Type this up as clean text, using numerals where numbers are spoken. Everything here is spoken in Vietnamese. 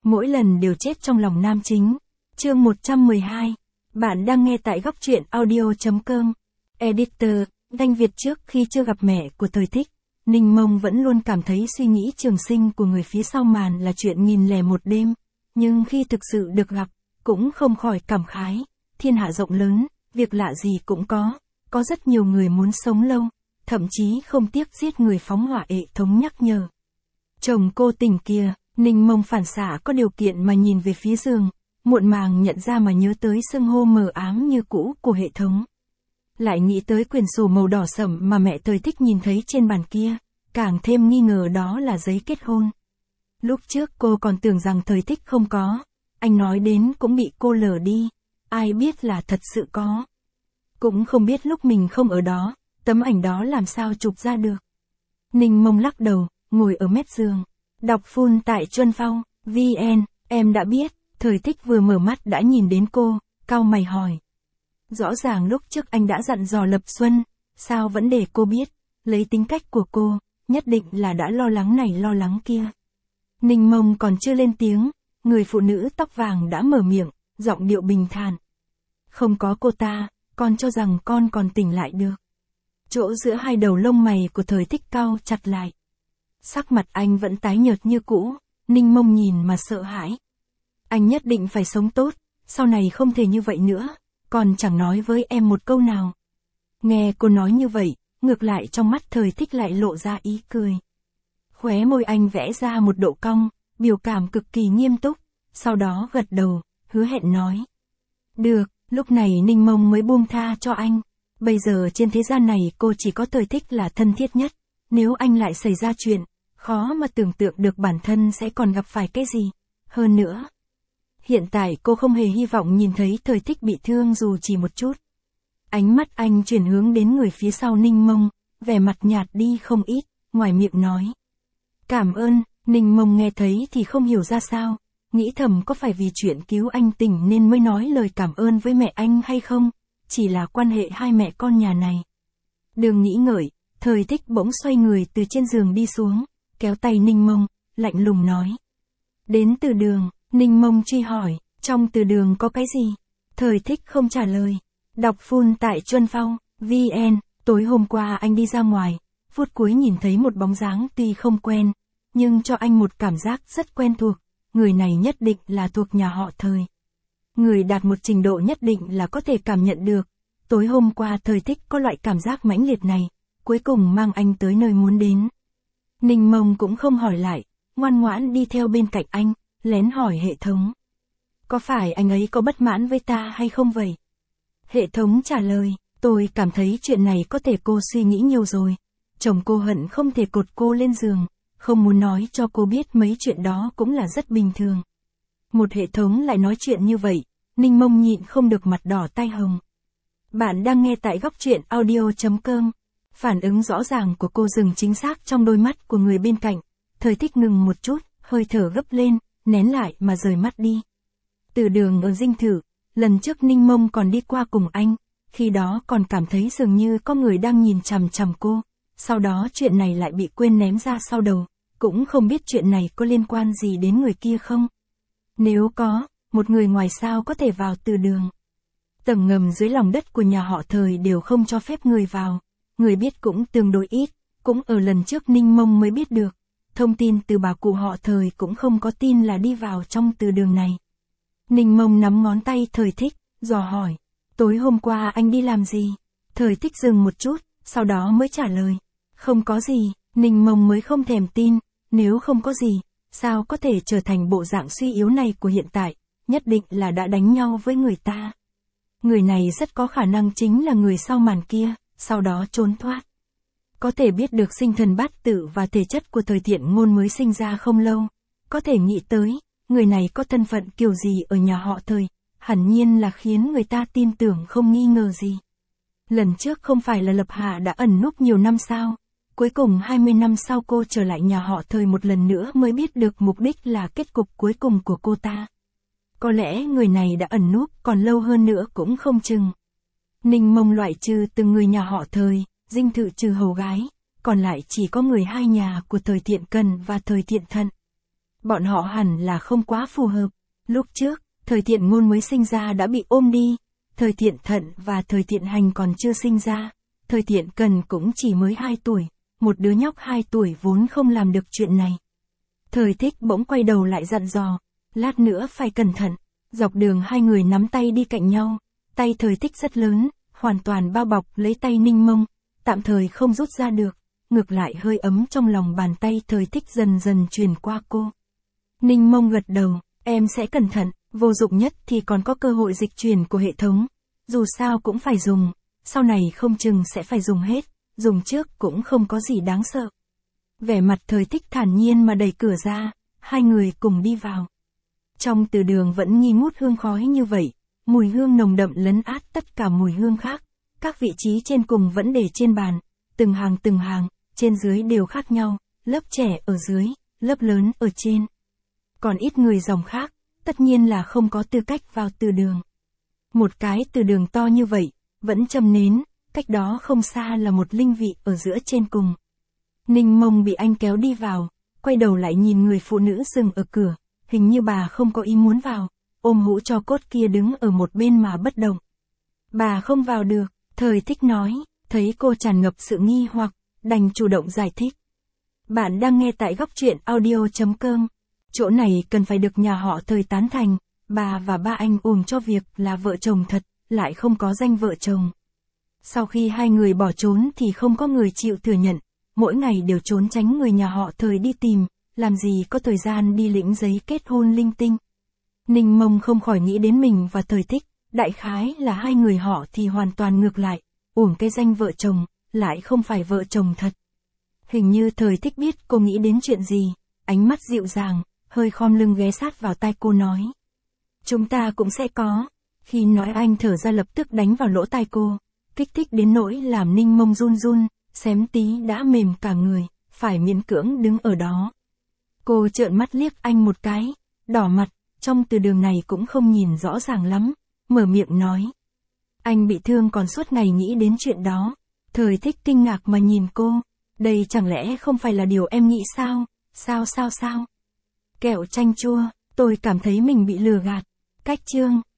mỗi lần đều chết trong lòng nam chính. Chương 112. Bạn đang nghe tại góc truyện audio.com. Editor, Đanh Việt. Trước khi chưa gặp mẹ của Thời Thích, Ninh Mông vẫn luôn cảm thấy suy nghĩ trường sinh của người phía sau màn là chuyện 1001 đêm. Nhưng khi thực sự được gặp, cũng không khỏi cảm khái. Thiên hạ rộng lớn, việc lạ gì cũng có rất nhiều người muốn sống lâu, thậm chí không tiếc giết người phóng hỏa. Hệ thống nhắc nhở. Chồng cô tình kia. Ninh Mông phản xạ có điều kiện mà nhìn về phía giường, muộn màng nhận ra mà nhớ tới xưng hô mờ ám như cũ của hệ thống. Lại nghĩ tới quyển sổ màu đỏ sẫm mà mẹ Thời Thích nhìn thấy trên bàn kia, càng thêm nghi ngờ đó là giấy kết hôn. Lúc trước cô còn tưởng rằng Thời Thích không có, anh nói đến cũng bị cô lờ đi, ai biết là thật sự có. Cũng không biết lúc mình không ở đó, tấm ảnh đó làm sao chụp ra được. Ninh Mông lắc đầu, ngồi ở mép giường. Đọc full tại Chuân Phong, VN, em đã biết. Thời Thích vừa mở mắt đã nhìn đến cô, cau mày hỏi. Rõ ràng lúc trước anh đã dặn dò Lập Xuân, sao vẫn để cô biết, lấy tính cách của cô, nhất định là đã lo lắng này lo lắng kia. Ninh Mông còn chưa lên tiếng, người phụ nữ tóc vàng đã mở miệng, giọng điệu bình thản. Không có cô ta, con cho rằng con còn tỉnh lại được. Chỗ giữa hai đầu lông mày của Thời Thích cau chặt lại. Sắc mặt anh vẫn tái nhợt như cũ, Ninh Mông nhìn mà sợ hãi. Anh nhất định phải sống tốt, sau này không thể như vậy nữa, còn chẳng nói với em một câu nào. Nghe cô nói như vậy, ngược lại trong mắt Thời Thích lại lộ ra ý cười. Khóe môi anh vẽ ra một độ cong, biểu cảm cực kỳ nghiêm túc, sau đó gật đầu, hứa hẹn nói. Được, lúc này Ninh Mông mới buông tha cho anh. Bây giờ trên thế gian này cô chỉ có Thời Thích là thân thiết nhất. Nếu anh lại xảy ra chuyện, khó mà tưởng tượng được bản thân sẽ còn gặp phải cái gì. Hơn nữa, hiện tại cô không hề hy vọng nhìn thấy Thời Thích bị thương dù chỉ một chút. Ánh mắt anh chuyển hướng đến người phía sau Ninh Mông, vẻ mặt nhạt đi không ít, ngoài miệng nói. Cảm ơn. Ninh Mông nghe thấy thì không hiểu ra sao, nghĩ thầm có phải vì chuyện cứu anh tỉnh nên mới nói lời cảm ơn với mẹ anh hay không, chỉ là quan hệ hai mẹ con nhà này. Đừng nghĩ ngợi, Thời Thích bỗng xoay người từ trên giường đi xuống, kéo tay Ninh Mông, lạnh lùng nói. Đến từ đường. Ninh Mông truy hỏi, trong từ đường có cái gì? Thời Thích không trả lời. Đọc full tại Chuân Phong, VN, tối hôm qua anh đi ra ngoài, phút cuối nhìn thấy một bóng dáng tuy không quen, nhưng cho anh một cảm giác rất quen thuộc, người này nhất định là thuộc nhà họ Thời. Người đạt một trình độ nhất định là có thể cảm nhận được, tối hôm qua Thời Thích có loại cảm giác mãnh liệt này, cuối cùng mang anh tới nơi muốn đến. Ninh Mông cũng không hỏi lại, ngoan ngoãn đi theo bên cạnh anh, lén hỏi hệ thống. Có phải anh ấy có bất mãn với ta hay không vậy? Hệ thống trả lời, tôi cảm thấy chuyện này có thể cô suy nghĩ nhiều rồi. Chồng cô hận không thể cột cô lên giường, không muốn nói cho cô biết mấy chuyện đó cũng là rất bình thường. Một hệ thống lại nói chuyện như vậy, Ninh Mông nhịn không được mặt đỏ tai hồng. Bạn đang nghe tại góc truyện audio.com. Phản ứng rõ ràng của cô dừng chính xác trong đôi mắt của người bên cạnh. Thời Thích ngừng một chút, hơi thở gấp lên, nén lại mà rời mắt đi. Từ đường ở dinh thự, lần trước Ninh Mông còn đi qua cùng anh, khi đó còn cảm thấy dường như có người đang nhìn chằm chằm cô, sau đó chuyện này lại bị quên ném ra sau đầu, cũng không biết chuyện này có liên quan gì đến người kia không. Nếu có, một người ngoài sao có thể vào từ đường. Tầng ngầm dưới lòng đất của nhà họ Thời đều không cho phép người vào, người biết cũng tương đối ít, cũng ở lần trước Ninh Mông mới biết được. Thông tin từ bà cụ họ Thời cũng không có tin là đi vào trong từ đường này. Ninh Mông nắm ngón tay Thời Thích, dò hỏi. Tối hôm qua anh đi làm gì? Thời Thích dừng một chút, sau đó mới trả lời. Không có gì. Ninh Mông mới không thèm tin. Nếu không có gì, sao có thể trở thành bộ dạng suy yếu này của hiện tại? Nhất định là đã đánh nhau với người ta. Người này rất có khả năng chính là người sau màn kia, sau đó trốn thoát. Có thể biết được sinh thần bát tự và thể chất của Thời Thiện Ngôn mới sinh ra không lâu. Có thể nghĩ tới, người này có thân phận kiểu gì ở nhà họ Thời, hẳn nhiên là khiến người ta tin tưởng không nghi ngờ gì. Lần trước không phải là Lập Hạ đã ẩn núp nhiều năm sao? Cuối cùng 20 năm sau cô trở lại nhà họ Thời một lần nữa mới biết được mục đích là kết cục cuối cùng của cô ta. Có lẽ người này đã ẩn núp còn lâu hơn nữa cũng không chừng. Ninh Mông loại trừ từng người nhà họ Thời, dinh thự trừ hầu gái, còn lại chỉ có người hai nhà của Thời Thiện Cần và Thời Thiện Thận. Bọn họ hẳn là không quá phù hợp. Lúc trước, thời Thiện Ngôn mới sinh ra đã bị ôm đi. Thời Thiện Thận và thời Thiện Hành còn chưa sinh ra. Thời Thiện Cần cũng chỉ mới 2 tuổi. Một đứa nhóc 2 tuổi vốn không làm được chuyện này. Thời Thích bỗng quay đầu lại dặn dò. Lát nữa phải cẩn thận. Dọc đường hai người nắm tay đi cạnh nhau. Tay Thời Thích rất lớn, hoàn toàn bao bọc lấy tay Ninh Mông. Tạm thời không rút ra được. Ngược lại hơi ấm trong lòng bàn tay Thời Thích dần dần truyền qua cô. Ninh Mông gật đầu, em sẽ cẩn thận, vô dụng nhất thì còn có cơ hội dịch chuyển của hệ thống. Dù sao cũng phải dùng, sau này không chừng sẽ phải dùng hết, dùng trước cũng không có gì đáng sợ. Vẻ mặt Thời Thích thản nhiên mà đẩy cửa ra, hai người cùng đi vào. Trong từ đường vẫn nghi ngút hương khói như vậy, mùi hương nồng đậm lấn át tất cả mùi hương khác. Các vị trí trên cùng vẫn để trên bàn, từng hàng, trên dưới đều khác nhau, lớp trẻ ở dưới, lớp lớn ở trên. Còn ít người dòng khác, tất nhiên là không có tư cách vào từ đường. Một cái từ đường to như vậy, vẫn châm nến, cách đó không xa là một linh vị ở giữa trên cùng. Ninh Mông bị anh kéo đi vào, quay đầu lại nhìn người phụ nữ dừng ở cửa, hình như bà không có ý muốn vào, ôm hũ tro cốt kia đứng ở một bên mà bất động. Bà không vào được, Thời Thích nói, thấy cô tràn ngập sự nghi hoặc, đành chủ động giải thích. Bạn đang nghe tại góc truyện audio.com. Chỗ này cần phải được nhà họ Thời tán thành, bà và ba anh ủng cho việc là vợ chồng thật, lại không có danh vợ chồng. Sau khi hai người bỏ trốn thì không có người chịu thừa nhận, mỗi ngày đều trốn tránh người nhà họ Thời đi tìm, làm gì có thời gian đi lĩnh giấy kết hôn linh tinh. Ninh Mông không khỏi nghĩ đến mình và Thời Thích, đại khái là hai người họ thì hoàn toàn ngược lại, uổng cái danh vợ chồng, lại không phải vợ chồng thật. Hình như Thời Thích biết cô nghĩ đến chuyện gì, ánh mắt dịu dàng, hơi khom lưng ghé sát vào tai cô nói. Chúng ta cũng sẽ có. Khi nói anh thở ra lập tức đánh vào lỗ tai cô, kích thích đến nỗi làm Ninh Mông run run, xém tí đã mềm cả người, phải miễn cưỡng đứng ở đó. Cô trợn mắt liếc anh một cái, đỏ mặt, trong từ đường này cũng không nhìn rõ ràng lắm, mở miệng nói. Anh bị thương còn suốt ngày nghĩ đến chuyện đó. Thời Thích kinh ngạc mà nhìn cô, đây chẳng lẽ không phải là điều em nghĩ sao? Sao? Kẹo chanh chua, tôi cảm thấy mình bị lừa gạt. Cách chương